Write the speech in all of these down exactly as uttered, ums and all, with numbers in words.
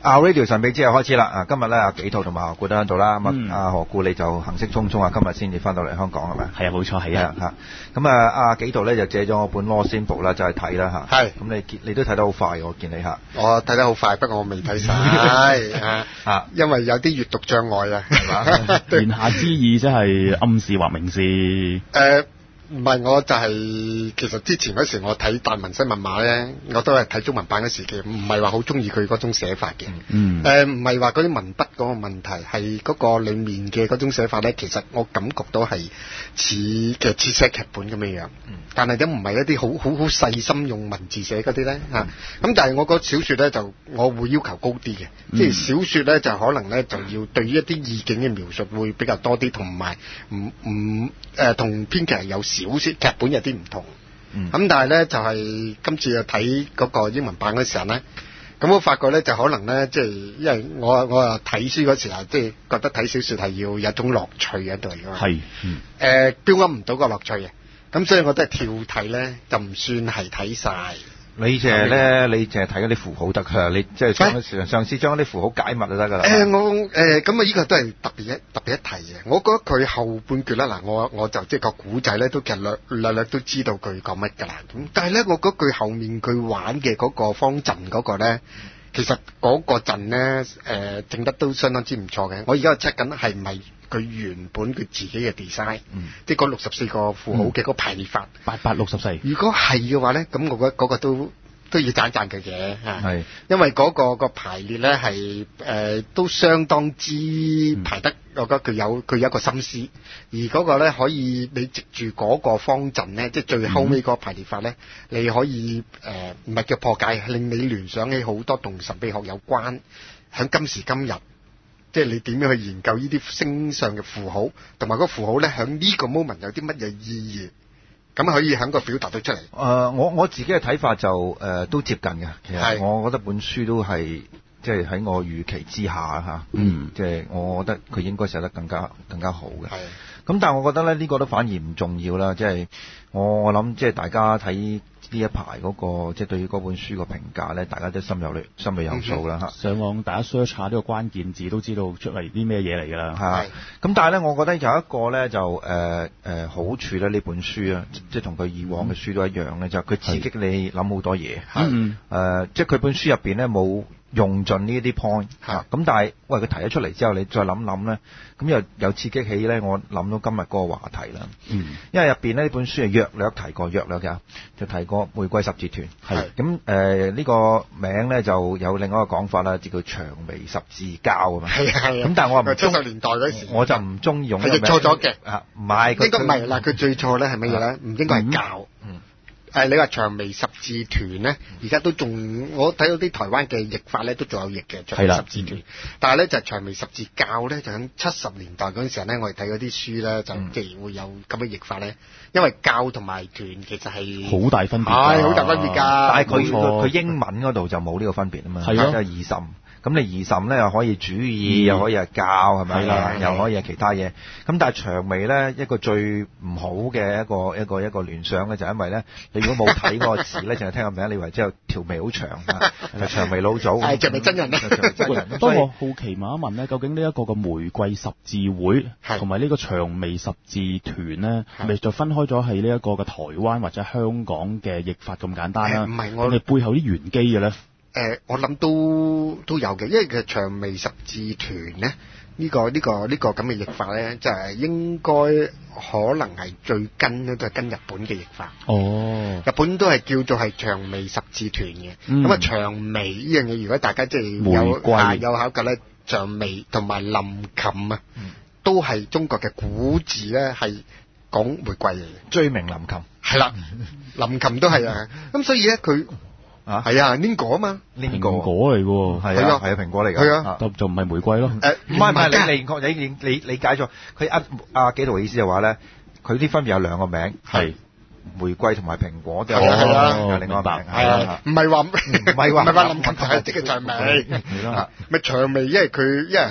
Our Radio 神秘之夜開始啦！啊，今日咧阿紀陶同埋何故都喺度啦。咁啊，阿何故你就行色匆匆啊，今日先至翻到嚟香港係咪？ 係啊，冇錯，係啊嚇。咁啊，阿紀陶咧就借咗我本 Law Symbol 啦，就係睇啦嚇。 係。 咁你你都睇得好快，我見你嚇。 我睇得好快，不過我未睇晒。係啊， 因為有啲閱讀障礙啊，係嘛？ 言下之意即係暗示或明示。 誒。唔係，我就係、是、其實之前嗰時我睇達文西密碼咧，我都係睇中文版嗰時嘅，唔係話好中意佢嗰種寫法嘅。 嗯。 誒唔係話嗰啲文筆嗰個問題，係嗰個裡面嘅嗰種寫法咧，其實我感覺到係似嘅似寫劇本咁樣樣。嗯。但係都唔係一啲好好好細心用文字寫嗰啲咧嚇。咁、嗯、但係我個小説咧就我會要求高啲嘅，嗯、即係小説咧就可能咧就要對於一啲意境嘅描述會比較多啲，同埋唔唔誒同編劇係有少少劇本有啲唔同，咁、嗯、但係咧就係、是、今次又睇嗰個英文版嗰時候咧，咁我發覺咧就可能咧即係因為我我啊睇書嗰時候即係覺得睇小説係要有一種樂趣喺度嘅嘛，係，誒標噏唔到個樂趣嘅，咁所以我都係跳睇咧，就唔算係睇晒。 你淨係咧，你淨係睇嗰啲符號得㗎，你即係上上次將嗰啲符號解密就得㗎啦。誒、 呃、我誒咁啊，依、呃、個都係特別一特別一提嘅。我覺得佢後半段啦，嗱我我就即係個古仔咧，都其實略略略都知道佢講乜㗎啦。咁但係咧，我覺得佢後面佢玩嘅嗰個方陣嗰個咧，其實嗰個陣咧誒整得都相當之唔錯嘅。我而家 check 緊係唔係佢原本佢自己嘅 design，、嗯、即係嗰六十四個符號嘅嗰個排列法， 八八六十四。 如果係嘅話咧，咁我覺得嗰個都都要讚讚佢嘅嚇， 係因為嗰、嗰個、嗰個排列咧係誒都相當之排得，嗯、我覺得佢有佢有一個心思，而嗰個咧可以你藉住嗰個方陣咧，即係最後尾嗰個排列法咧，嗯、你可以誒唔係叫破解，令你聯想起好多同神秘學有關，喺今時今日。即係你點樣去研究呢啲星上嘅符號，同埋個符號咧喺呢個 moment 有啲乜嘢意義，咁可以喺個表達到出嚟。誒、 呃，我我自己嘅睇法就誒、呃、都接近嘅。其實我覺得本書都係即係喺我預期之下嚇。嗯，即係我覺得佢應該寫得更加更加好嘅。係。咁但係我覺得咧呢、呢個都反而唔重要啦。即係我我諗即係大家睇呢一排嗰、嗰個即係對於嗰本書個評價咧，大家都心有心裏有數啦嚇。 上網大家 search 下呢個關鍵字都知道出嚟啲咩嘢嚟㗎啦。 係。咁但係咧，我覺得有一個咧就誒誒、呃呃、好處咧，呢本書啊，即係同佢以往嘅書都一樣咧，就係佢刺激你諗好多嘢。係。誒，即係佢本書入邊咧冇用盡呢啲 point 嚇，咁但係喂佢提咗出嚟之後，你再諗諗咧，咁又又刺激起咧，我諗到今日嗰個話題啦。嗯，因為入邊呢本書係約略提過，約略嘅就提過玫瑰十字團。係咁誒呢個名咧就有另外一個講法啦，就叫薔薇十字交啊嘛。係係。咁但係我唔七十年代嗰時， 我就唔中意用呢個名。 係譯錯咗嘅。啊， 唔係。應該唔係嗱，佢最錯咧係乜嘢咧？唔應該係教。嗯。誒，你話薔薇十字團咧，而家都仲我睇到啲台灣嘅譯法咧，都仲有譯嘅薔薇十字團。但係咧就薔薇十字交咧，就喺七十年代嗰陣時候咧，我哋睇嗰啲書咧，就即係會有咁嘅譯法咧。因為教同埋團其實係好大分別， 係好大分別㗎。 但係佢佢英文嗰度就冇呢個分別啊嘛，係咯，即係二十。咁你二十咧又可以主義，嗯、又可以係教，係咪啦？又可以係其他嘢。咁但係薔薇咧一個最唔好嘅一個一個一個聯想咧，就係、因為咧你如果冇睇嗰個詞咧，淨係聽個名，你以為之後條眉好長啊，就薔薇老祖。係薔薇真人咧。 不過我好奇問一問咧，究竟呢一個嘅玫瑰十字會同埋呢個薔薇十字團咧，咪就分開咗係呢一個嘅台灣或者香港嘅譯法咁簡單啦？唔係我哋背後啲玄機嘅咧。 誒、呃，我諗都都有嘅，因為其實薔薇十字團咧，呢、這個呢、這個呢、這個咁嘅譯法咧，就係、是、應該可能係最跟咧，都係跟日本嘅譯法。哦，日本都係叫做係薔薇十字團嘅。咁、嗯、啊，薔薇呢樣嘢，如果大家即係有啊有考究咧，薔薇同埋林琴啊，嗯、都係中國嘅古字咧，係講玫瑰嚟嘅。 追名林琴係啦，林琴都係啊。咁所以咧，佢啊，係啊，蘋果啊嘛， 蘋果嚟喎， 係啊，係啊，蘋果嚟㗎， 係啊， 就就唔係玫瑰咯。 誒， 唔係唔係，你你你你理解咗，佢阿阿紀陶嘅意思就話咧，佢啲分別有兩個名，係玫瑰同埋蘋果，都有係啦， 有另外一個名， 係啊，唔係話唔係話唔係話林琴就係即係薔薇，係咯，咪薔薇，因為佢因為響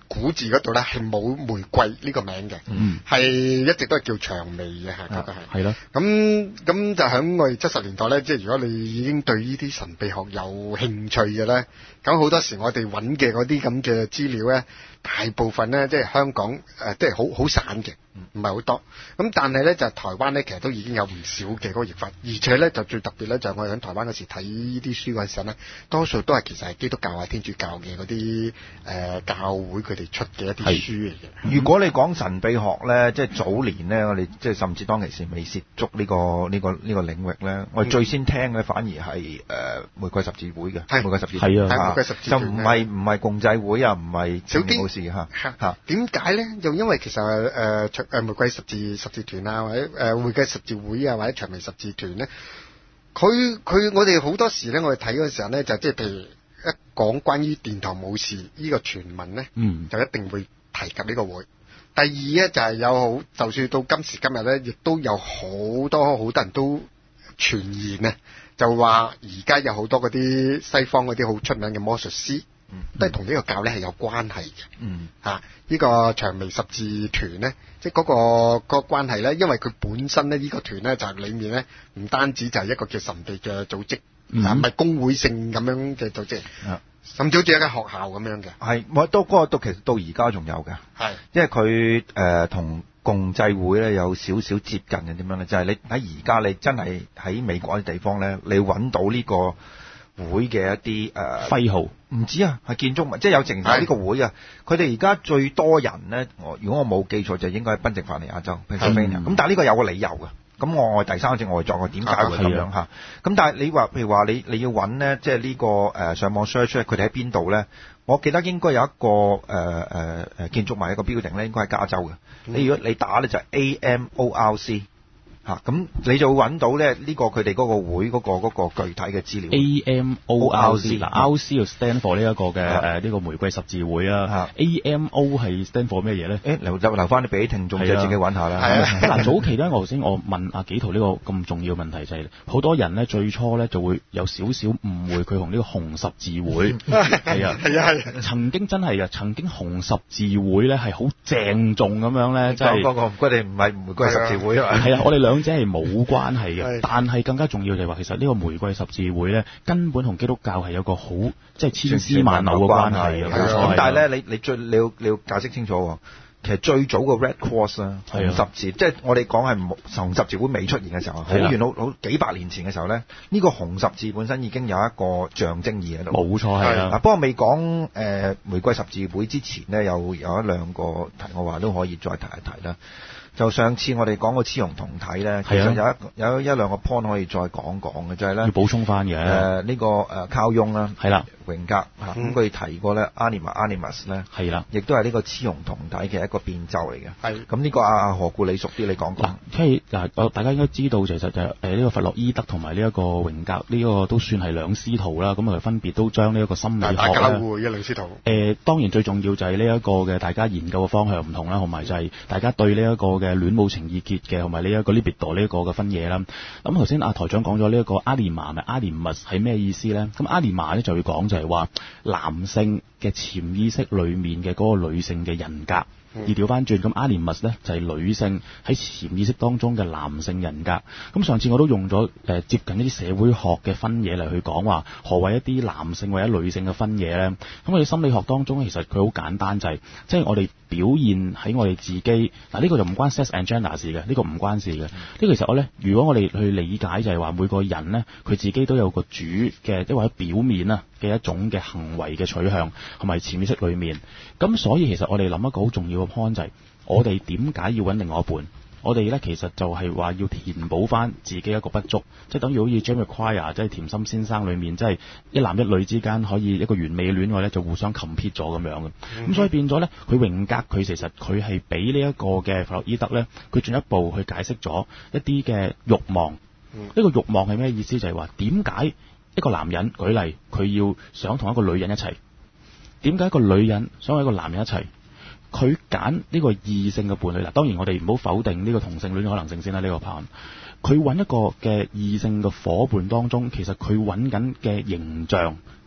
古字嗰度咧係冇玫瑰呢個名嘅，係、嗯、一直都係叫薔薇嘅嚇，嗰個係。係咯。咁咁就喺我哋七十年代咧，即係如果你已經對呢啲神秘學有興趣嘅咧，咁好多時我哋揾嘅嗰啲咁嘅資料咧，大部分咧即係香港誒，即係好好散嘅，唔係好多。咁但係咧就台灣咧，其實都已經有唔少嘅嗰個譯法，而且咧就最特別咧就係我哋喺台灣嗰時睇呢啲書嗰陣時咧，多數都係其實係基督教啊、天主教嘅嗰啲誒教會佢哋出嘅一啲書嚟嘅。 如果你講神秘學咧，即係早年咧，我哋即係甚至當其時未涉足呢個呢個呢個領域咧，我哋最先聽嘅反而係誒玫瑰十字會嘅，玫瑰十字係啊，玫瑰十字就唔係唔係共濟會啊，唔係少啲冇事嚇嚇。點解咧？就因為其實誒誒、呃、玫瑰十字十字團啊，或者誒玫瑰十字會啊，或者薔薇十字團咧，佢佢我哋好多時咧，我哋睇嗰時候咧，就即係譬如一講關於殿堂武士呢個傳聞咧，嗯，就一定會提及呢個會。第二咧就係有好，就算到今時今日咧，亦都有好多好多人都傳言啊，就話而家有好多嗰啲西方嗰啲好出名嘅魔術師。嗯、都係同呢個教咧係有關係嘅。嗯，嚇、啊，呢、這個薔薇十字團咧，即係嗰個嗰、那個關係咧，因為佢本身咧呢、這個團咧就係、是、裡面咧唔單止就係一個叫神秘嘅組織，唔係、嗯、公會性咁樣嘅組織，嗯、甚至好似一間學校咁樣嘅。係，我都嗰個到其實到而家仲有嘅。係，因為佢誒同共濟會咧有少少接近嘅點樣咧，就係、是、你喺而家你真係喺美國啲地方咧，你揾到呢、這個會嘅一啲誒徽號，唔止啊，係建築物，即係有淨係呢個會啊。佢哋而家最多人咧，我如果我冇記錯，就應該係賓夕法尼亞州 Pennsylvania。咁但係呢個有個理由嘅。咁我我第三者我係作個點解會咁樣嚇？咁但係你話譬如話你你要揾咧，即係呢個誒上網 search 佢哋喺邊度咧？我記得應該有一個誒誒誒建築物一個 building 咧，應該係加州嘅。你如果你打咧就係 A M O R C。嚇，咁你就會揾到咧呢個佢哋嗰個會嗰個嗰個具體嘅資料。A M O R C 嗱 ，R C 就 stand for 呢一個嘅誒呢個玫瑰十字會啊。A M O 係 stand for 咩嘢咧？誒留留留翻你俾聽眾就自己揾下啦。係啊，嗱早期咧，我頭先我問阿紀陶呢個咁重要嘅問題就係，好多人咧最初咧就會有少少誤會佢同呢個紅十字會係啊係啊係。曾經真係嘅，曾經紅十字會咧係好鄭重咁樣咧，即係。不過唔該你唔係玫瑰十字會啊。係啊，我哋兩兩者係冇關係嘅，但係更加重要就係話，其實呢個玫瑰十字會咧，根本同基督教係有個好即係千絲萬縷嘅關係嘅。冇錯。咁但係咧，你你最你要你要解釋清楚喎。其實最早個 Red Cross 啊，紅十字，即係我哋講係紅十字會未出現嘅時候，好遠好好幾百年前嘅時候咧，呢個紅十字本身已經有一個象徵意喺度。冇錯係啊。不過未講誒玫瑰十字會之前咧，有有一兩個題我話都可以再提一提啦。就上次我哋講個雌雄同體咧，其實有一有一兩個 point 可以再講講嘅，就係咧要補充翻嘅。誒呢個誒卡翁啦，係啦，榮格嚇，咁佢提過咧 anima animus 咧，係啦，亦都係呢個雌雄同體嘅一個變奏嚟嘅。係。咁呢個阿阿何故你熟啲，你講講。嗱，即係嗱，大家應該知道其實就誒呢個弗洛伊德同埋呢一個榮格呢個都算係兩師徒啦。咁佢分別都將呢一個心理學咧，大家會一兩師徒。誒當然最重要就係呢一個嘅大家研究嘅方向唔同啦，同埋就係大家對呢一個嘅戀母情意結嘅，同埋呢一個 libido 呢一個嘅分野啦。咁頭先阿台長講咗呢一個 anima 咪 animus 係咩意思咧？咁 anima 咧就會講就係話男性嘅潛意識裏面嘅嗰個女性嘅人格。而調翻轉咁 animus 咧就係女性喺潛意識當中嘅男性人格。咁上次我都用咗誒、呃、接近一啲社會學嘅分野嚟去講話何謂一啲男性或者女性嘅分野咧。咁我哋心理學當中其實佢好簡單，就係即係我哋表現喺我哋自己嗱，呢、啊這個就唔關 sex and gender 事嘅，呢、這個唔關事嘅。呢、這個其實我咧，如果我哋去理解就係話每個人咧佢自己都有個主嘅，即係或者表面啊嘅一種嘅行為嘅取向同埋潛意識裏面。咁所以其實我哋諗一個好重要嘅 point 就係我哋點解要揾另外一半？我哋咧其實就係話要填補翻自己一個不足，即係等於好似 Jamiroquai 即係甜心先生裏面，即係一男一女之間可以一個完美嘅戀愛咧，就互相 compete 咗咁樣嘅。咁、嗯、所以變咗咧，佢榮格佢其實佢係俾呢一個嘅弗洛伊德咧，佢進一步去解釋咗一啲嘅慾望。呢、嗯、個慾望係咩意思？就係話點解一個男人舉例，佢要想同一個女人一齊？點解一個女人想同一個男人一齊？佢揀呢個異性嘅伴侶，嗱當然我哋唔好否定呢個同性戀嘅可能性先啦。呢、這個 part 佢揾一個嘅異性嘅夥伴當中，其實佢揾緊嘅形象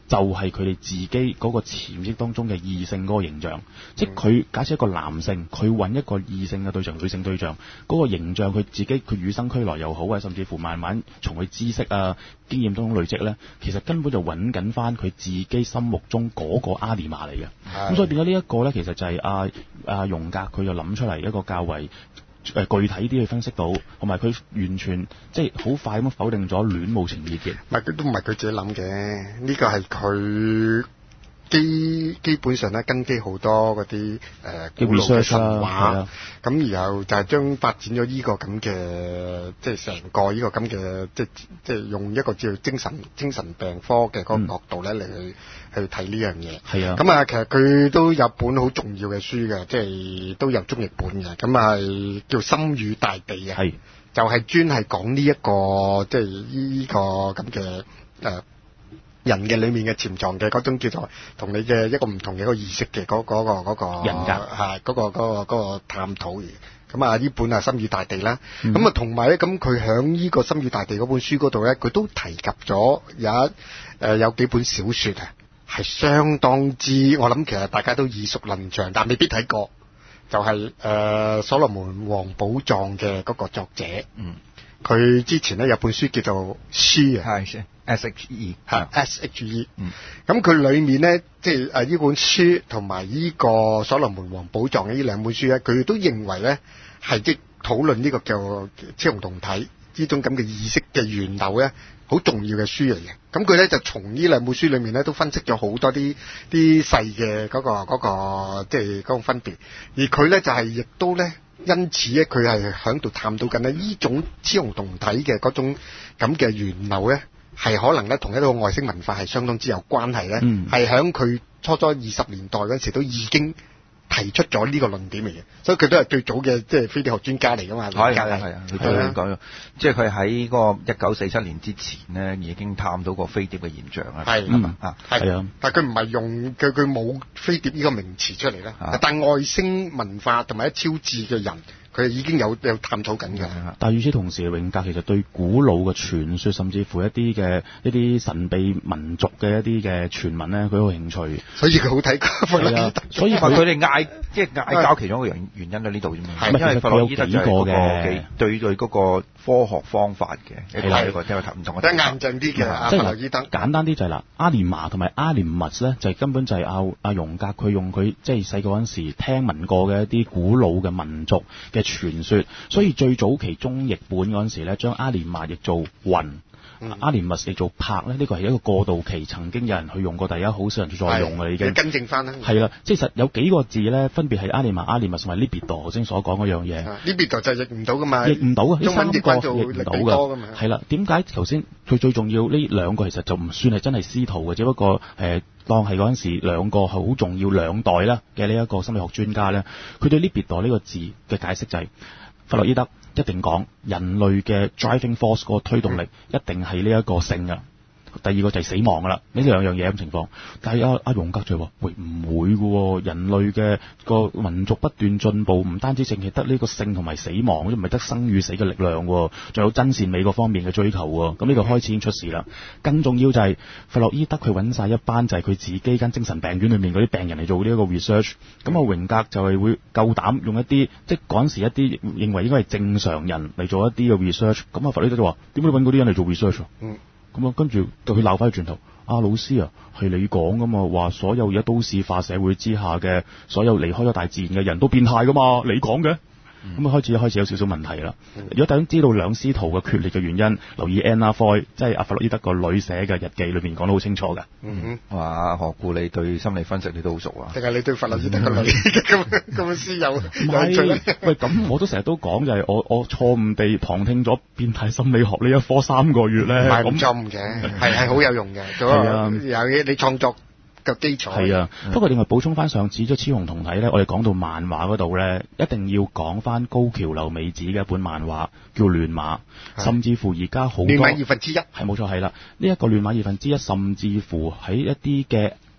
就係佢哋自己嗰個潛意當中嘅異性嗰個形象，即係佢假設一個男性，佢揾一個異性嘅對象、女性對象，嗰、那個形象佢自己佢與生俱來又好啊，甚至乎慢慢從佢知識啊、經驗當中累積咧，其實根本就揾緊翻佢自己心目中嗰個阿尼瑪嚟嘅。咁所以變咗呢一個咧，其實就係阿阿榮格佢就諗出嚟一個較為誒具體啲去分析到，同埋佢完全即係好快咁否定咗戀母情意結。 唔係，佢都唔係佢自己諗嘅，呢個係佢基基本上咧根基好多嗰啲誒古老嘅神話，咁然後就係將發展咗呢個咁嘅，即係成個呢個咁嘅，即係即係用一個叫精神精神病科嘅嗰個角度咧嚟去去睇呢樣嘢。 係啊， 咁啊，其實佢都有本好重要嘅書嘅，即係都有中譯本嘅，咁係叫《心與大地》嘅，係就係專係講呢一個即係呢個咁嘅誒人嘅裏面嘅潛藏嘅嗰種叫做同你嘅一個唔同嘅一個意識嘅嗰嗰個嗰個人格係嗰個嗰個嗰個探討嘅。咁啊呢本啊《心與大地》啦，咁啊同埋咧咁佢喺呢個《心與大地》嗰本書嗰度咧，佢都提及咗有一誒有幾本小說啊，係相當之我諗其實大家都耳熟能詳，但未必睇過，就係誒所羅門王寶藏嘅嗰個作者。嗯，佢之前咧有本書叫做書啊， 係 S H E 係 S H E。嗯，咁佢裏面咧即係誒呢本書同埋呢個所羅門王寶藏嘅呢兩本書咧，佢都認為咧係即係討論呢個叫雌雄同體呢種咁嘅意識嘅源流咧，好重要嘅書嚟嘅。咁佢咧就從呢兩本書裏面咧都分析咗好多啲啲細嘅嗰個嗰個即係嗰個分別，而佢咧就係亦都咧因此咧佢係喺度探討緊咧呢種雌雄同體嘅嗰種咁嘅源流咧，係可能咧同一個外星文化係相當之有關係咧，係喺佢初初二十年代嗰時都已經提出咗呢個論點嚟嘅，所以佢都係最早嘅即係飛碟學專家嚟噶嘛。 係係係啊，佢都講咗，即係佢喺嗰個一九四七年之前咧已經探到過飛碟嘅現象啦。 係嗯啊， 係啊， 但係佢唔係用佢佢冇飛碟呢個名詞出嚟啦，但係外星文化同埋一超智嘅人，佢已經有有探討緊嘅。 但係與此同時，榮格其實對古老嘅傳說，甚至乎一啲嘅一啲神秘民族嘅一啲嘅傳聞咧，佢好興趣。 所以佢好睇弗洛伊德。 所以佢哋嗌即係嗌交其中一個原原因喺呢度啫嘛。因為弗洛伊德就係嗰個對對嗰個科學方法嘅一個一個一個唔同嘅。 即係硬淨啲嘅。 即係弗洛伊德簡單啲就係啦，阿連瑪同埋阿連密咧，就係根本就係阿阿榮格佢用佢即係細個嗰陣時聽聞過嘅一啲古老嘅民族嘅傳說，所以最早期中譯本嗰陣時咧，將阿連瑪譯做雲。嗯、阿連密譯做柏咧，呢、這個係一個過渡期，曾經有人去用過，第一好少人再用嘅已經。 更正翻啦。 係啦，即係實有幾個字咧，分別係阿連瑪、阿連密同埋 libido 頭先所講嗰樣嘢。 libido 就譯唔到噶嘛， 譯唔到啊！呢三個譯唔到㗎。 係啦，點解頭先佢最重要呢兩個其實就唔算係真係師徒嘅，只不過誒、呃、當係嗰陣時兩個係好重要兩代啦嘅呢一個心理學專家咧，佢對 libido 呢個字嘅解釋就係、是、弗洛伊德一定講人類嘅 driving force 嗰個推動力一定係呢一個性㗎。第二個就係死亡㗎啦，呢兩樣嘢咁情況。但係阿阿榮格就話：喂，唔會㗎喎，人類嘅個民族不斷進步，唔單止淨係得呢個性同埋死亡，唔係得生與死嘅力量喎，仲有真善美嗰方面嘅追求喎。咁呢個開始已經出事啦。更重要就係弗洛伊德佢揾晒一班就係佢自己間精神病院裏面嗰啲病人嚟做呢一個 research。咁阿榮格就係會夠膽用一啲即係嗰陣時一啲認為應該係正常人嚟做一啲嘅 research。咁阿弗洛伊德就話：點解你揾嗰啲人嚟做 research？嗯。咁啊，跟住對佢鬧翻轉頭，阿老師啊，係你講噶嘛，話所有而家都市化社會之下嘅所有離開咗大自然嘅人都變態噶嘛，你講嘅。咁、嗯、啊開始開始有少少問題啦。嗯、如果大家知道兩師徒嘅決裂嘅原因，留意 Anna Foy，即係阿弗洛伊德個女寫嘅日記裏面講得好清楚嘅。 嗯哼，哇，何故你對心理分析你都好熟啊？ 定係你對弗洛伊德個女咁咁師友？唔係， 喂，咁我都成日都講就係我我錯誤地旁聽咗變態心理學呢一科三個月咧。唔係咁錯誤嘅，係係好有用嘅。係啊，有嘢你創作嘅基礎係啊，不過另外補充翻上次即係雌雄同體咧，我哋講到漫畫嗰度咧，一定要講翻高橋留美子嘅一本漫畫叫亂馬，甚至乎而家好多亂馬二分之一係冇錯係啦，呢一個亂馬二分之一，甚至乎喺一啲嘅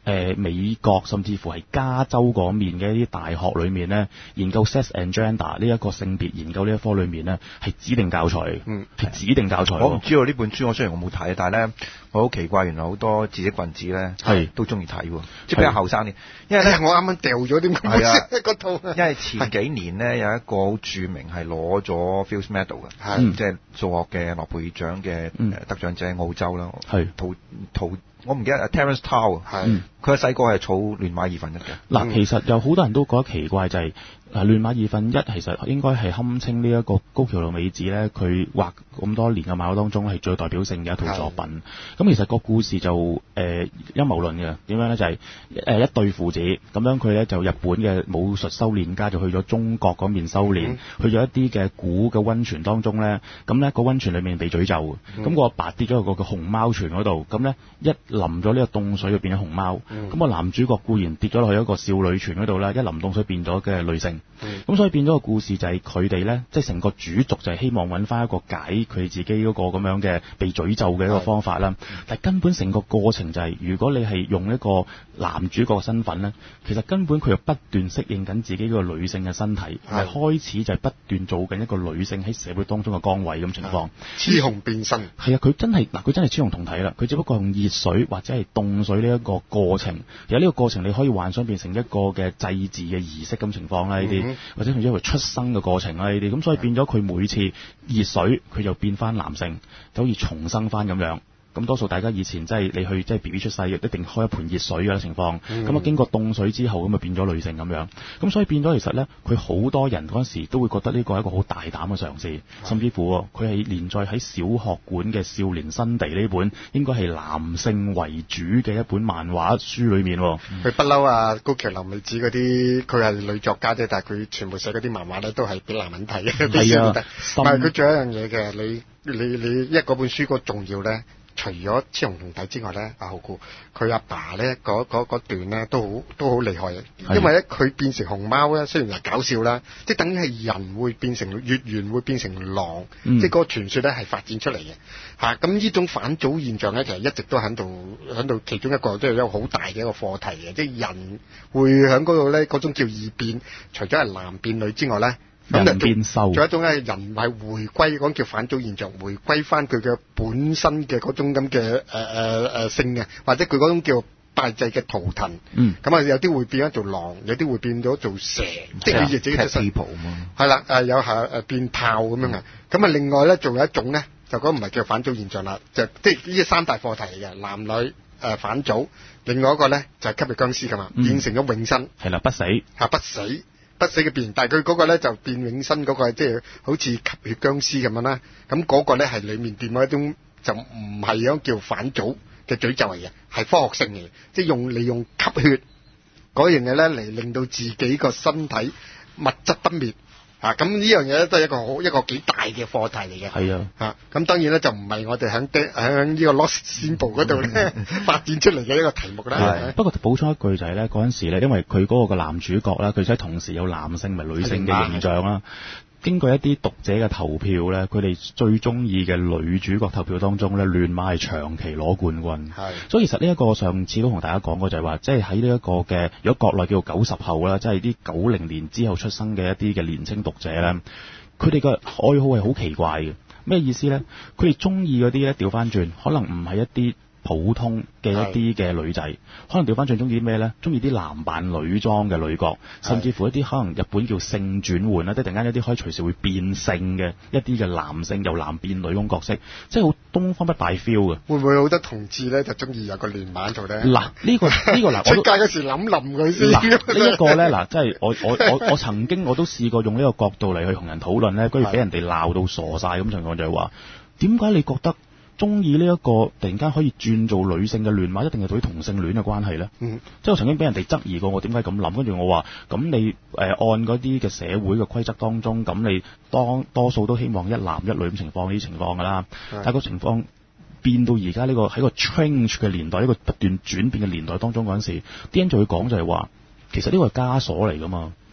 呃、美國甚至乎係加州嗰面嘅一啲大學裏面咧，研究 sex and gender 呢一個性別研究呢一科裏面咧，係指定教材，嗯，係指定教材。 我唔知道呢本書，我雖然我冇睇，但係咧我好奇怪，原來好多知識分子咧係都中意睇喎，即係比較後生啲。因為咧、哎、我啱啱掉咗啲咁嘅嗰套。因為前幾年咧有一個好著名係攞咗 Fields Medal 嘅，係、嗯、即係數學嘅諾貝爾獎嘅得獎者喺澳洲啦，係陶陶。我唔記得 Terence Tao 係佢細個係儲亂馬二分一嘅。 嗱、嗯，其實有好多人都覺得奇怪，就係、是、誒亂馬二分一其實應該係堪稱呢一個高橋留美子咧，佢畫咁多年嘅漫畫當中係最代表性嘅一套作品。咁其實個故事就誒、呃、陰謀論嘅，點樣咧就係、是、誒一對父子咁樣，佢咧就日本嘅武術修練家就去咗中國嗰邊修練，嗯、去咗一啲嘅古嘅溫泉當中咧，咁咧個溫泉裏面被詛咒，咁、嗯、個阿爸跌咗個個熊貓泉嗰度，咁咧一淋咗呢個凍水就變咗熊貓，咁、嗯、個男主角固然跌咗落去一個少女泉嗰度啦，一淋凍水變咗嘅女性，咁、嗯、所以變咗個故事就係佢哋咧，即係成個主軸就係希望揾翻一個解佢自己嗰個咁樣嘅被詛咒嘅一個方法啦。但係根本成個過程就係、是，如果你係用一個男主角嘅身份咧，其實根本佢又不斷適應緊自己嗰個女性嘅身體，係開始就係不斷做緊一個女性喺社會當中嘅崗位咁情況。 雌雄變身係啊，佢真係嗱，佢真係雌雄同體啦。佢只不過用熱水或者係凍水呢一個過程，有呢個過程你可以幻想變成一個嘅祭祀嘅儀式咁情況啦，呢啲、嗯、或者甚至乎出生嘅過程啦，呢啲咁，所以變咗佢每次熱水佢就變翻男性，就好似重生翻咁樣。咁多數大家以前即係你去即係 B B 出世，一定開一盆熱水嘅情況，咁、嗯、啊經過凍水之後咁啊變咗女性咁樣，咁所以變咗其實咧，佢好多人嗰陣時都會覺得呢個係一個好大膽嘅嘗試，甚至乎佢係連載喺小學館嘅《少年新地》呢本應該係男性為主嘅一本漫畫書裏面， 佢不嬲啊高橋留美子嗰啲，佢係女作家啫，但係佢全部寫嗰啲漫畫咧都係俾男人睇嘅，係啊，但係佢仲有一樣嘢嘅，你你你因為嗰本書個重要咧。除咗雌雄同體之外咧，阿浩古佢阿爸咧嗰嗰段咧都好都好厲害嘅，因為咧佢變成熊貓咧，雖然係搞笑啦，即係等於係人會變成月圓會變成狼，嗯、即係嗰個傳說咧係發展出嚟嘅嚇。咁、啊、呢種反祖現象咧，其實一直都喺度喺度其中一個都係一個好大嘅一個課題嘅，即係人會喺嗰度咧嗰種叫異變，除咗係男變女之外咧。 人變獸， 仲有一種咧，人係回歸講叫反祖現象，回歸翻佢嘅本身嘅嗰種咁嘅誒誒誒性嘅，或者佢嗰種叫拜祭嘅圖騰。嗯，咁啊有啲會變咗做狼，有啲會變咗做蛇，即係佢自己出身。係啦，誒有下誒變豹咁樣嘅。咁啊另外咧，仲有一種咧，就嗰唔係叫反祖現象啦，就即係呢三大課題嚟嘅，男女誒、呃、反祖，另外一個咧就係、是、吸血僵屍噶嘛，變成咗永生。係啦，不死嚇不死。不死嘅變，但係佢嗰個咧就變永生嗰個，即係好似吸血僵屍咁樣啦。咁嗰個咧係裡面掂咗一種，就唔係樣叫反祖嘅詛咒嚟嘅，係科學性嘅，即係用利用吸血嗰樣嘢咧嚟令到自己個身體物質不滅。啊，咁呢樣嘢咧都係一個好一個幾大嘅課題嚟嘅。係啊，嚇咁當然咧就唔係我哋喺喺呢個 Lost Symbol 嗰度咧發展出嚟嘅一個題目啦。 不過補充一句就係咧，嗰陣時咧，因為佢嗰個嘅男主角啦，佢即係同時有男性同女性嘅形象啦。經過一啲讀者嘅投票咧，佢哋最中意嘅女主角投票當中咧，亂馬係長期攞冠軍。係，所以其實呢一個上次都同大家講過就係話，即係喺呢一個嘅，如果國內叫做九十後啦，即係啲九零年之後出生嘅一啲嘅年青讀者咧，佢哋嘅愛好係好奇怪嘅。咩意思咧？佢哋中意嗰啲咧，調翻轉，可能唔係一啲普通嘅一啲嘅女仔，可能調翻轉中意啲咩咧？中意啲男扮女裝嘅女角，甚至乎一啲可能日本叫性轉換啦，即係突然間一啲可以隨時會變性嘅一啲嘅男性由男變女嗰種角色，即係好東方不敗 feel 嘅。會唔會好多同志咧就中意有個亂馬做咧？嗱，呢、呢個呢、呢個嗱，出街嗰時諗冧佢先。嗱，呢一個咧嗱，即係我我我我曾經我都試過用呢個角度嚟去同人討論咧，居然俾人哋鬧到傻晒咁情況，就係話點解你覺得中意呢一個突然間可以轉做女性嘅亂馬，一定係對同性戀嘅關係咧？嗯，即係我曾經俾人哋質疑過，我點解咁諗？跟住我話，咁你誒、呃、按嗰啲嘅社會嘅規則當中，咁你當多數都希望一男一女咁情況呢啲情況㗎啦。但係個情況變到而家呢個喺個 change 嘅年代，一個不斷轉變嘅年代當中嗰陣時，啲人就會講就係話，其實呢個係枷鎖嚟㗎嘛。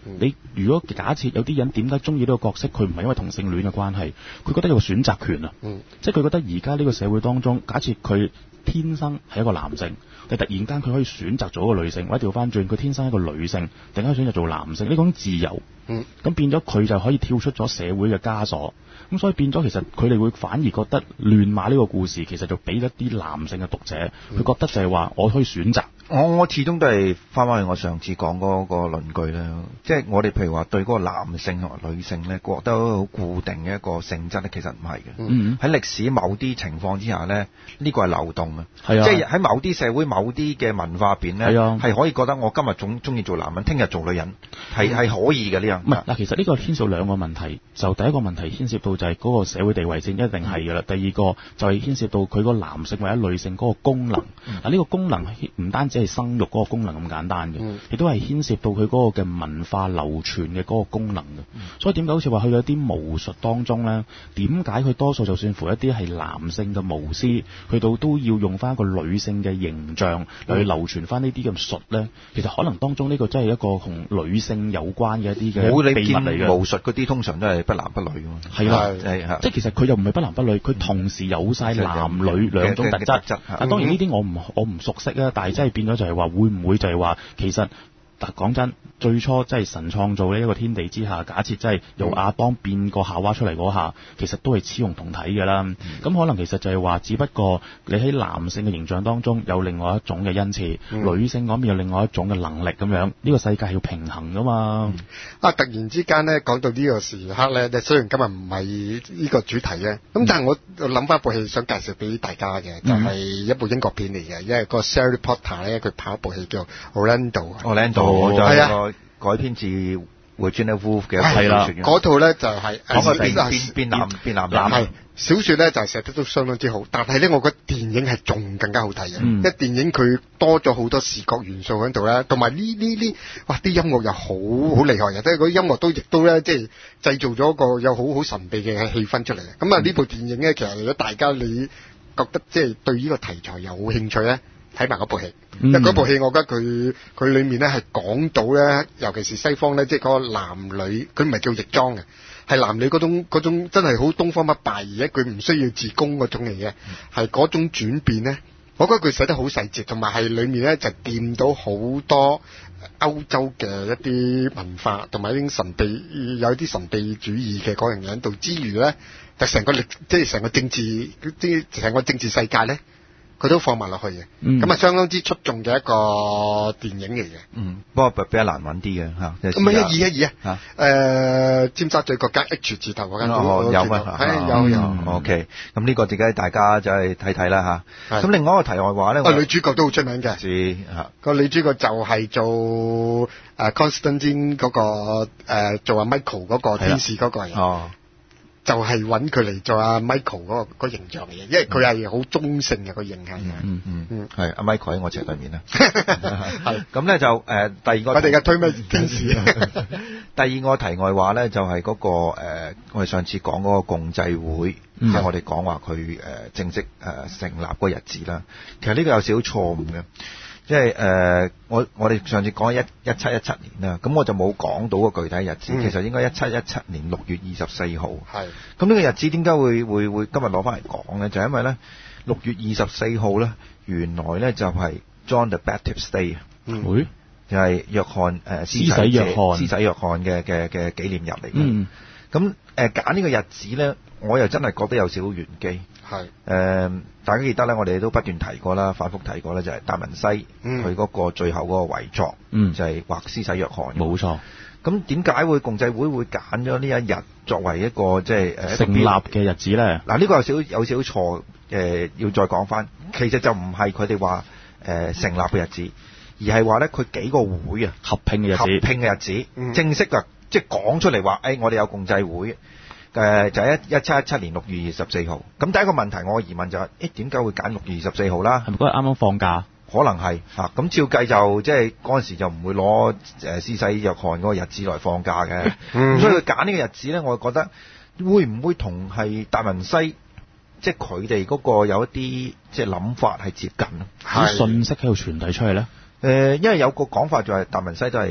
嗯、你如果假設有啲人點解中意呢個角色，佢唔係因為同性戀嘅關係，佢覺得有個選擇權啊，嗯、即係佢覺得而家呢個社會當中，假設佢天生係一個男性，但突然間佢可以選擇做一個女性，或者調翻轉佢天生一個女性，突然間選擇做男性，呢種自由，咁、嗯、變咗佢就可以跳出咗社會嘅枷鎖。咁所以變咗，其實佢哋會反而覺得亂馬呢個故事其實就俾一啲男性嘅讀者，佢、嗯、覺得就係話我可以選擇。 我我始終都係翻返去我上次講嗰個論據咧，即係我哋譬如話對嗰個男性同埋女性咧，覺得好固定嘅一個性質咧，其實唔係嘅。嗯，喺歷史某啲情況之下咧，呢個係流動嘅。係啊，即係喺某啲社會、某啲嘅文化入邊咧，係啊，係可以覺得我今日總中意做男人，聽日做女人，係係可以嘅呢樣。唔係嗱， 其實呢個牽涉兩個問題，就第一個問題牽涉到就係嗰個社會地位性一定係嘅啦。第二個就係牽涉到佢個男性或者女性嗰個功能。嗱，呢個功能唔單止係生育嗰個功能咁簡單嘅，亦都係牽涉到佢嗰個嘅文化流傳嘅嗰個功能嘅。嗯、所以點解好似話去咗啲巫術當中咧？點解佢多數就算乎一啲係男性嘅巫師，去到都要用翻一個女性嘅形象嚟去流傳翻呢啲咁術咧？其實可能當中呢個真係一個同女性有關嘅一啲嘅秘密嚟嘅。 巫術嗰啲通常都係不男不女㗎嘛。係啦，係即係其實佢又唔係不男不女，佢同時有晒男女兩種特質。但當然呢啲我唔我唔熟悉啊，但係真係變咗就係話會唔會就係話其實。但講真，最初即係神創造呢一個天地之下，假設真係由亞當變個夏娃出嚟嗰下，其實都係雌雄同體嘅啦。咁、嗯、可能其實就係話，只不過你喺男性嘅形象當中有另外一種嘅恩賜，嗯、女性嗰邊有另外一種嘅能力咁樣。呢、這個世界係要平衡噶嘛。嗯、 啊！突然之間咧講到呢個時刻咧，雖然今日唔係呢個主題嘅，咁、嗯、但係我諗翻部戲想介紹俾大家嘅，就係、是、一部英國片嚟嘅，因為個 Harry Potter 咧，佢拍一部戲叫 Orlando。 我就係個改編自 Virginia Woolf 嘅小說嘅， 嗰套咧就係講個變變男變男男係小說咧就係寫得都相當之好，但係咧我覺得電影係仲更加好睇嘅，因為、嗯、電影佢多咗好多視覺元素喺度咧，同埋呢呢呢哇啲音樂又好好厲害嘅，即係嗰啲音樂都亦都咧即係製造咗一個有好好神秘嘅氣氛出嚟嘅。咁啊呢部電影咧，其實如果大家你覺得即係對呢個題材有興趣咧，睇埋嗰部戲，因為嗰部戲我覺得佢佢裏面咧係講到咧，尤其是西方咧，即係嗰個男女，佢唔係叫逆裝嘅，係男女嗰種嗰種真係好東方不敗，而且佢唔需要自宮嗰種嚟嘅，係嗰種轉變咧，我覺得佢寫得好細節，同埋係裏面咧就掂到好多歐洲嘅一啲文化，同埋一啲神秘有啲神秘主義嘅嗰樣嘢喺度之餘咧，就成個歷即係成個政治即係成個政治世界咧。佢都放埋落去嘅，咁啊、嗯、相當之出眾嘅一個電影嚟嘅。嗯， 不過比較難揾啲嘅嚇。 唔係一二一二啊！誒，尖沙咀嗰間 H 字頭嗰間， 哦有啊， 係有有。 嗯、OK，咁呢個自己大家就係睇睇啦嚇。咁是另外一個題外話咧， 啊女主角都好出名嘅。 是嚇， 個女主角就係做誒 Constantine 嗰個誒做阿 Michael 嗰個天使嗰個人。哦。就係揾佢嚟做阿 Michael 嗰個個形象嘅嘢，因為佢係好中性嘅個形象嘅。 嗯嗯嗯，係阿 Michael 喺我斜對面啦。係咁咧就誒、呃、第二個， 我哋嘅推咩天使？ 第二個題外話咧就係、是、嗰、那個誒、呃，我哋上次講嗰個共濟會，即係、嗯、我哋講話佢誒正式誒、呃、成立嗰個日子啦。其實呢個有少少錯誤嘅。即係誒，我我哋上次講一一七一七年啦，咁我就冇講到個具體日子，嗯、其實應該一七一七年六月二十四號。係。咁呢個日子點解會會會今日攞翻嚟講咧？就係、因為咧六月二十四號咧，原來咧就係 John the Baptist Day， 嗯、會就係約翰誒施洗約翰施洗約翰嘅嘅嘅紀念日嚟嘅。嗯。咁誒揀呢個日子咧，我又真係覺得有少少玄機。係。誒、呃，大家記得咧，我哋都不斷提過啦，反覆提過咧，就係達文西佢嗰、嗯、個最後嗰個遺作，嗯、就係畫施洗約翰。冇錯。咁點解會共濟會會揀咗呢一日作為一個即係誒成立嘅日子咧？ 嗱，呢個有少有少錯，誒、呃、要再講翻。其實就唔係佢哋話誒成立嘅日子，而係話咧佢幾個會啊合併嘅日子， 合併嘅日子，嗯、正式啊！即係講出嚟話，誒、哎，我哋有共濟會，誒、呃，就係一一七一七年六月二十四號。咁第一個問題，我嘅疑問就係、是，誒，點解會揀六月二十四號啦？ 係咪嗰日啱啱放假？ 可能係嚇。咁、啊、照計就即係嗰陣時就唔會攞誒施洗約翰嗰個日子來放假嘅。咁、嗯、所以佢揀呢個日子咧，我覺得會唔會同係達文西，即係佢哋嗰個有一啲即係諗法係接近咯？ 啲信息喺度傳遞出去咧。 誒、呃，因為有個講法就係達文西都係。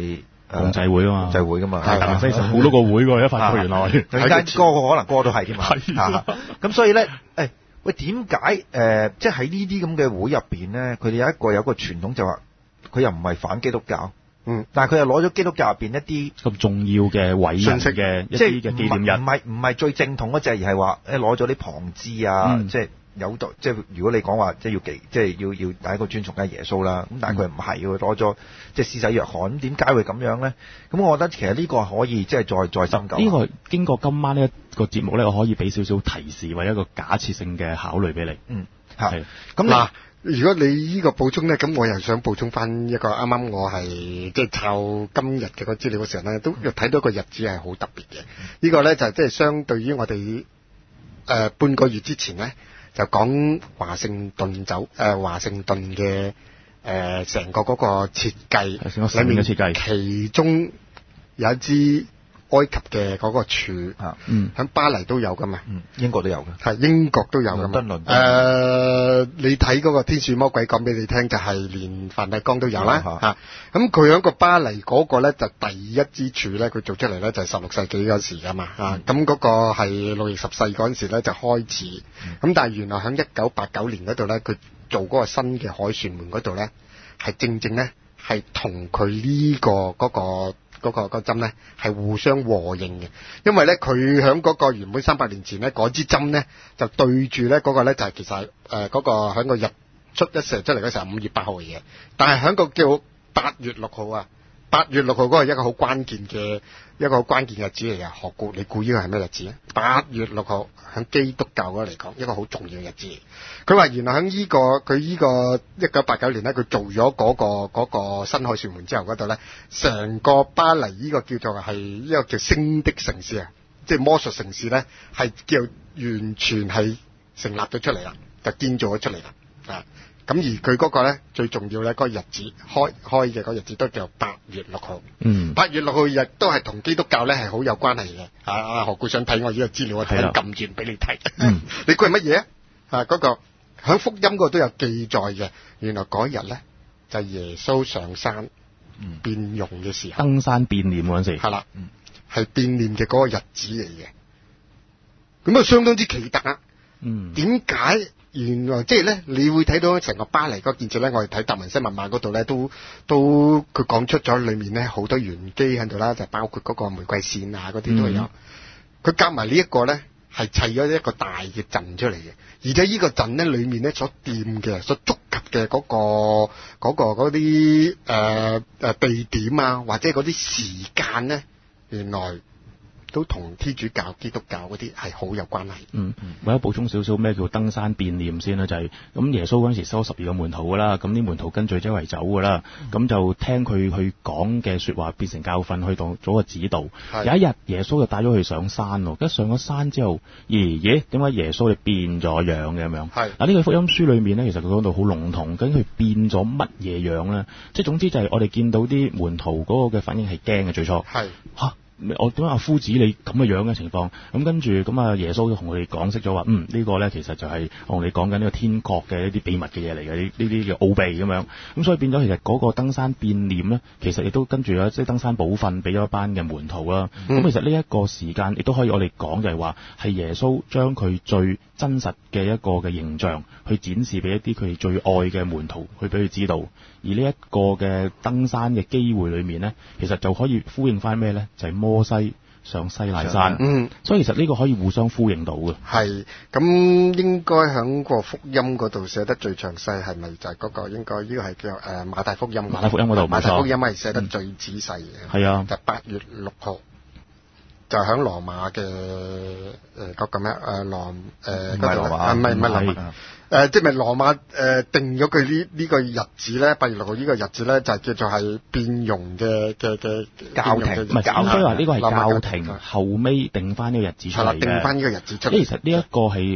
共濟會啊嘛， 共濟會噶嘛， 係非常好多個會喎，一發覺原來， 陣間個個可能個個都係添啊，咁所以咧，誒喂點解誒即係喺呢啲咁嘅會入邊咧，佢哋有一個有一個傳統就話，佢又唔係反基督教。嗯，但係佢又攞咗基督教入邊一啲咁重要嘅偉人嘅一啲嘅紀念日， 唔係唔係最正統嗰隻，而係話誒攞咗啲旁支啊，嗯、即係有即係如果你講話即係要記，即係要要第一個尊崇嘅耶穌啦，咁但係佢唔係喎，攞咗即係施洗約翰，咁點解會咁樣咧？咁我覺得其實呢個可以即係再再深究。呢個經過今晚呢一個節目咧，我可以俾少少提示或者一個假設性嘅考慮俾你。嗯， 係咁嗱。如果你呢個補充咧，咁我又想補充翻一個啱啱我係即係抄今日嘅個資料嘅時候咧，都又睇到一個日子係好特別嘅。嗯、呢個咧就係即係相對於我哋誒、呃、半個月之前咧，就講華盛頓酒誒華盛頓嘅誒成個嗰個設計裡面嘅設計，其中有一支埃及嘅嗰個柱，嗯，喺巴黎都有噶嘛， 嗯，英國都有嘅， 係英國都有噶嘛，倫敦，誒，你睇嗰個天使魔鬼講俾你聽，就係連梵蒂岡都有啦，嚇，咁佢喺個巴黎嗰個咧就第一支柱咧，佢做出嚟咧就係十六世紀嗰時噶嘛，嚇，咁嗰個係路易十世嗰陣時咧就開始，咁但係原來喺一九八九年嗰度咧，佢做嗰個新嘅凱旋門嗰度咧，係正正咧係同佢呢個嗰個。嗰、那個、那個針咧係互相和應嘅，因為咧佢喺嗰個原本三百年前咧嗰支針咧就對住咧嗰個咧就係、是、其實誒嗰、呃那個喺個日出一射出嚟嗰時候五月八號嘅嘢，但係喺個叫八月六號啊，八月六號嗰個係一個好關鍵嘅一個好關鍵嘅日子嚟嘅，何故你估呢個係咩日子咧？八月六號喺基督教嗰嚟講一個好重要嘅日子。佢話原來喺呢、這個佢呢個一九八九年咧，佢做咗嗰、那個嗰、那個新凱旋門之後嗰度咧，成個巴黎呢個叫做係一個叫星的城市啊，即係魔術城市咧，係叫完全係成立咗出嚟啦，就建造咗出嚟啦啊！咁而佢嗰個咧最重要咧，嗰、那個日子開開嘅嗰日子都叫八月六號。嗯，八月六號日都係同基督教咧係好有關係嘅。啊啊，何故想睇我呢個資料，我睇撳住俾你睇。嗯，你估係乜嘢啊？啊，嗰、那個喺福音嗰度都有記載嘅。原來嗰日咧就係、耶穌上山變容嘅時候， 登山變臉嗰陣時。 係啦，嗯，係變臉嘅嗰個日子嚟嘅。咁啊，相當之奇特啊！嗯，點解？原來即係咧，你會睇到成個巴黎嗰建設咧，我哋睇達文西密碼嗰度咧，都都佢講出咗裏面咧好多玄機喺度啦，就包括嗰個玫瑰線啊嗰啲都有。佢夾埋呢一個咧，係砌咗一個大嘅陣出嚟嘅，而且呢個陣咧裏面咧所掂嘅、所觸及嘅嗰、嗰個嗰、嗰個嗰啲誒誒地點啊，或者嗰啲時間咧，原來都同天主教、基督教嗰啲係好有關係。 嗯，為咗補充少少咩叫登山變臉先啦，就係、是、咁耶穌嗰陣時收十二個門徒噶啦，咁啲門徒跟住周圍走噶啦，咁、嗯、就聽佢去講嘅說話變成教訓，去當做個指導。有一日耶穌就帶咗佢上山咯，一上咗山之後，咦咦，點解耶穌你變咗樣嘅咁樣？係嗱呢個福音書裏面咧，其實佢講到好籠統，究竟佢變咗乜嘢樣咧？即係總之就係我哋見到啲門徒嗰個嘅反應係驚嘅最初。係吓。我點解阿夫子你咁嘅樣嘅情況？咁跟住咁啊，耶穌就同佢哋講識咗話，嗯，呢、這個咧其實就係我同你講緊呢個天國嘅一啲秘密嘅嘢嚟嘅，呢呢啲叫奧秘咁樣。咁所以變咗其實嗰個登山變臉咧，其實亦都跟住咗即係登山寶訓俾咗一班嘅門徒啦。咁、嗯、其實呢一個時間亦都可以我哋講就係話係耶穌將佢最真實嘅一個嘅形象去展示俾一啲佢哋最愛嘅門徒去俾佢知道。而呢一個嘅登山嘅機會裏面咧，其實就可以呼應翻咩咧？就係、是、摩西上西奈山。嗯，所以其實呢個可以互相呼應到嘅。 係，咁應該喺個福音嗰度寫得最詳細，係咪就係嗰個應該呢個係叫誒馬太福音？ 馬太福音嗰度， 馬太福音係寫得最仔細嘅。係、嗯、啊，就八月六號。就喺羅馬嘅誒個咁樣誒羅誒唔係羅馬，唔係唔係羅馬誒，即係咪羅馬誒、呃、定咗佢呢呢個日子咧？八月六號呢個日子咧，就係叫做係變容嘅嘅嘅教廷，唔係應該話呢個係教廷後尾定翻呢個日子出嚟嘅。係啦， 定翻呢個日子出嚟。 其實呢一個係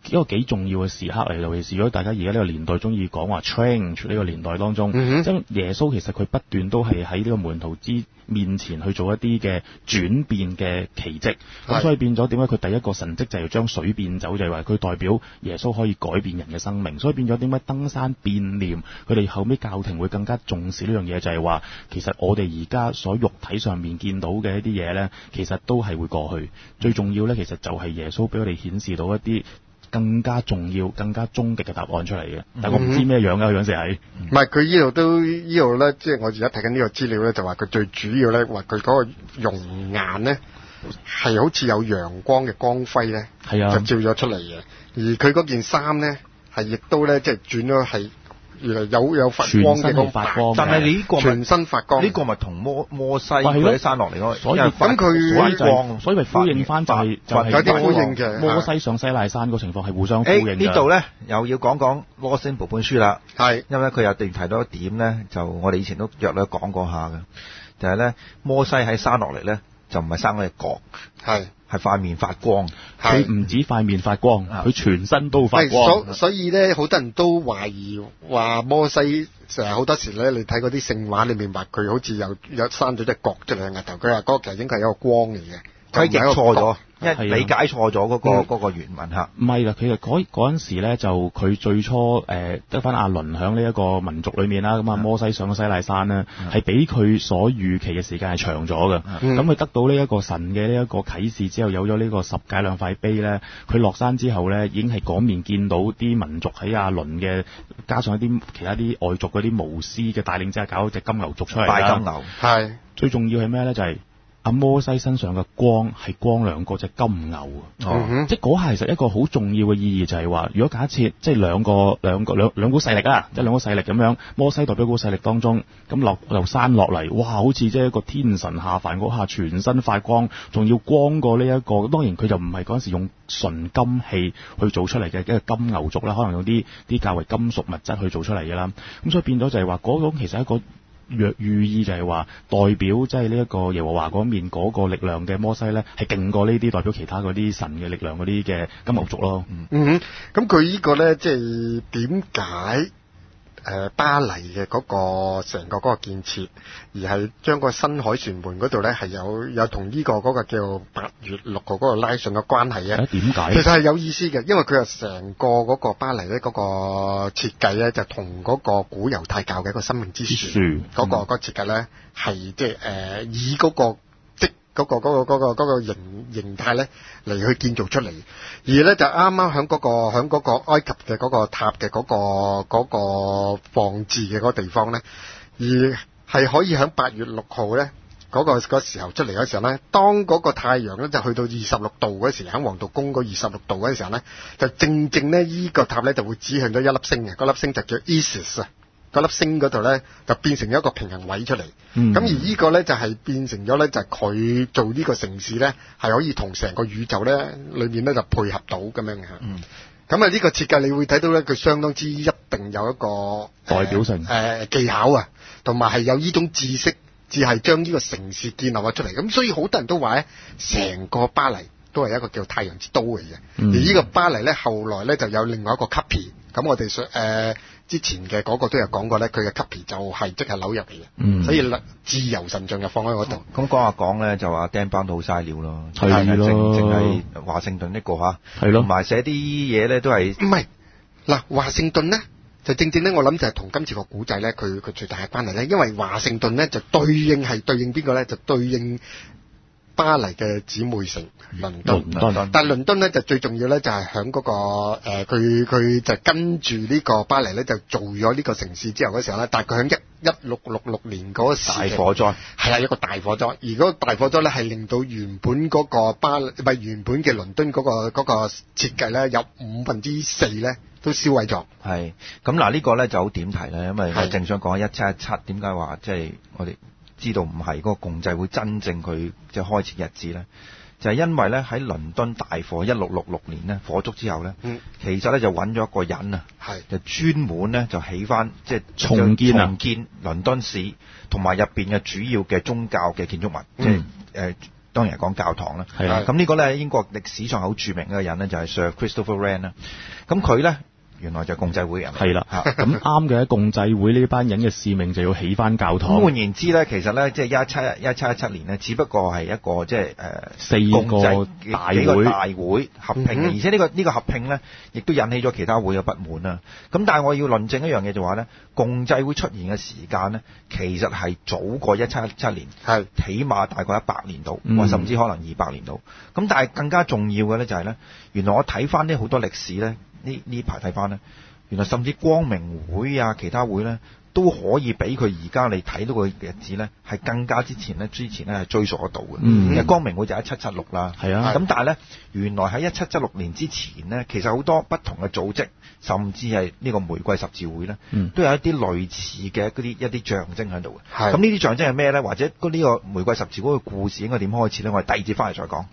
一個幾重要嘅時刻嚟，尤其是如果大家而家呢個年代中意講話 change 呢個年代當中，即係、嗯、耶穌其實佢不斷都係喺呢個門徒之面前去做一啲嘅轉變嘅奇蹟，咁所以變咗點解佢第一個神蹟就係將水變酒，就係話佢代表耶穌可以改變人嘅生命，所以變咗點解登山變念，佢哋後尾教廷會更加重視呢樣嘢，就係話其實我哋而家所肉體上面見到嘅一啲嘢呢，其實都係會過去，最重要呢，其實就係耶穌俾我哋顯示到一啲更加重要、更加終極嘅答案出嚟嘅，但係我唔知咩樣㗎，嗰陣時係。 唔係佢呢度都呢度咧，即係我而家睇緊呢個資料咧，就話佢最主要咧，話佢嗰個容顏咧係好似有陽光嘅光輝咧，係啊，就照咗出嚟嘅。而佢嗰件衫咧係亦都咧，即係轉咗係。原來有有發光嘅嗰發光， 但係你呢個全身發光， 呢個咪同摩摩西佢喺山落嚟嗰個， 所以咁佢所以就所以咪呼應翻就係就係有啲呼應嘅摩西上西奈山個情況係互相呼應嘅。 呢度咧又要講講《Lost Symbol》本書啦， 係因為佢有段提到一點咧，就我哋以前都約略講過下嘅，就係咧摩西喺山落嚟咧就唔係生嗰隻角，係。係塊面發光， 佢唔止塊面發光，佢全身都發光。 所所以咧，好多人都懷疑話摩西成日好多時咧，你睇嗰啲聖畫裏面話佢好似有有生咗隻角出嚟額頭，佢話嗰個其實應該係一個光嚟嘅， 佢譯錯咗。因為理解錯咗嗰個嗰、嗯、個原文嚇， 唔係啦，其實嗰嗰陣時咧就佢最初誒得翻亞倫喺呢一個民族裏面啦，咁啊摩西上咗西奈山咧，係、嗯、比佢所預期嘅時間係長咗嘅。咁、嗯、佢得到呢一個神嘅呢一個啟示之後，有咗呢個十誡兩塊碑咧，佢落山之後咧，已經係嗰面見到啲民族喺亞倫嘅，加上一啲其他啲外族嗰啲巫師嘅帶領之下，搞隻金牛族出嚟啦。 大金牛係最重要係咩咧？就係、是。阿摩西身上嘅光係光亮過隻金牛啊！哦，即係嗰下其實一個好重要嘅意義就係話，如果假設即係兩個兩個兩兩股勢力啊，即係兩股勢力咁樣，摩西代表股勢力當中，咁落由山落嚟，哇！好似即係一個天神下凡嗰下，全身發光，仲要光過呢、這、一個。當然佢就唔係嗰陣時用純金器去做出嚟嘅，一個金牛族啦，可能用啲啲較為金屬物質去做出嚟嘅啦。咁所以變咗就係話嗰種其實一個。若寓意就係話代表即係呢一個耶和華嗰面嗰個力量嘅摩西咧，係勁過呢啲代表其他嗰啲神嘅力量嗰啲嘅金牛族咯。 嗯哼，咁佢呢個咧即係點解誒巴黎嘅嗰個成個嗰個建設，而係將個新凱旋門嗰度咧係有有同呢個嗰個叫八月六號嗰個拉上嘅關係咧？ 點解？ 其實係有意思嘅，因為佢係成個嗰個巴黎咧嗰個設計咧，就同嗰個古猶太教嘅一個生命之樹嗰個嗰個設計咧係即係誒以嗰個即嗰個嗰個嗰個嗰個形形態咧嚟去建造出嚟，而咧就啱啱喺嗰個喺嗰個埃及嘅嗰個塔嘅嗰個嗰個放置嘅嗰個地方咧，而係可以喺八月六號咧嗰個嗰時候出嚟嗰時候咧，當嗰個太陽咧就去到二十六度嗰時，喺黃道宮嗰二十六度嗰時候咧，就正正咧依個塔咧就會指向咗一粒星嘅，嗰粒星就叫 Isis 啊。嗰粒星嗰度咧就變成咗一個平衡位出嚟，咁、嗯、而呢個咧就係、是、變成咗咧就係、是、佢做呢個城市咧係可以同成個宇宙咧裏面咧就配合到咁樣嘅。咁啊呢個設計你會睇到咧，佢相當之一定有一個代表性誒、 呃、技巧啊，同埋係有呢種知識，只係將呢個城市建立咗出嚟。咁所以好多人都話咧，成個巴黎都係一個叫太陽之都嚟嘅、嗯。而呢個巴黎咧後來咧就有另外一個 copy， 咁我哋誒。呃之前嘅嗰個都有講過咧，佢嘅 copy 就係即係扭入嚟嘅，嗯、所以自由神像就放喺嗰度。 咁講下講咧，就話釘班都好嘥料咯， 係咯， 淨淨係華盛頓呢個嚇，係咯，同埋寫啲嘢咧都係唔係嗱華盛頓咧，就正正咧，我諗就係同今次個古仔咧，佢佢最大嘅關係咧，因為華盛頓咧就對應係對應邊個咧，就對應巴黎嘅姊妹城倫敦，倫敦但係倫敦咧就最重要咧就係喺嗰個誒佢佢就跟住呢個巴黎咧就做咗呢個城市之後嘅時候咧，但係佢喺一一六六六年嗰時大火災係啦一個大火災，而嗰個大火災咧係令到原本嗰個巴黎唔係原本嘅倫敦嗰個嗰個設計咧有五分之四咧都燒毀咗。係咁嗱呢個咧就好點提咧，因為我正想講一七一七點解話即係我哋知道唔係嗰個共濟會真正佢即係開始日子咧，就係、是、因為咧喺倫敦大火一六六六年咧火燭之後咧、嗯，其實咧就揾咗一個人啊，就專門咧就起翻即係重建重建倫敦市同埋入邊嘅主要嘅宗教嘅建築物，即係誒當然係講教堂啦。 係啦。 咁呢個咧英國歷史上好著名嘅人咧就係 Sir Christopher Wren 啦。咁佢咧原來就係共濟會人。 係啦。咁啱嘅，共濟會呢班人嘅使命就要起翻教堂。 換言之咧，其實咧即係一七一七一七年咧，只不過係一個即係誒四個大會幾個大會合併嘅， 嗯、 而且呢、呢個呢、呢個合併咧，亦都引起咗其他會嘅不滿啦。咁但係我要論證一樣嘢就話咧，共濟會出現嘅時間咧，其實係早過一七一七年，係起碼大概一百年度，或、嗯、甚至可能二百年度。咁但係更加重要嘅咧就係咧，原來我睇翻啲好多歷史咧，呢呢排睇翻咧。原來甚至光明會啊，其他會咧都可以俾佢而家你睇到個日子咧，係更加之前咧，之前咧係追溯得到嘅。嗯，因為光明會就係一七七六啦。係啊。咁但係咧，原來喺一七七六年之前咧，其實好多不同嘅組織，甚至係呢個玫瑰十字會咧，嗯、都有一啲類似嘅嗰啲一啲象徵喺度嘅。係。咁呢啲象徵係咩咧？或者呢個玫瑰十字會嘅故事應該點開始咧？我哋第二節翻嚟再講。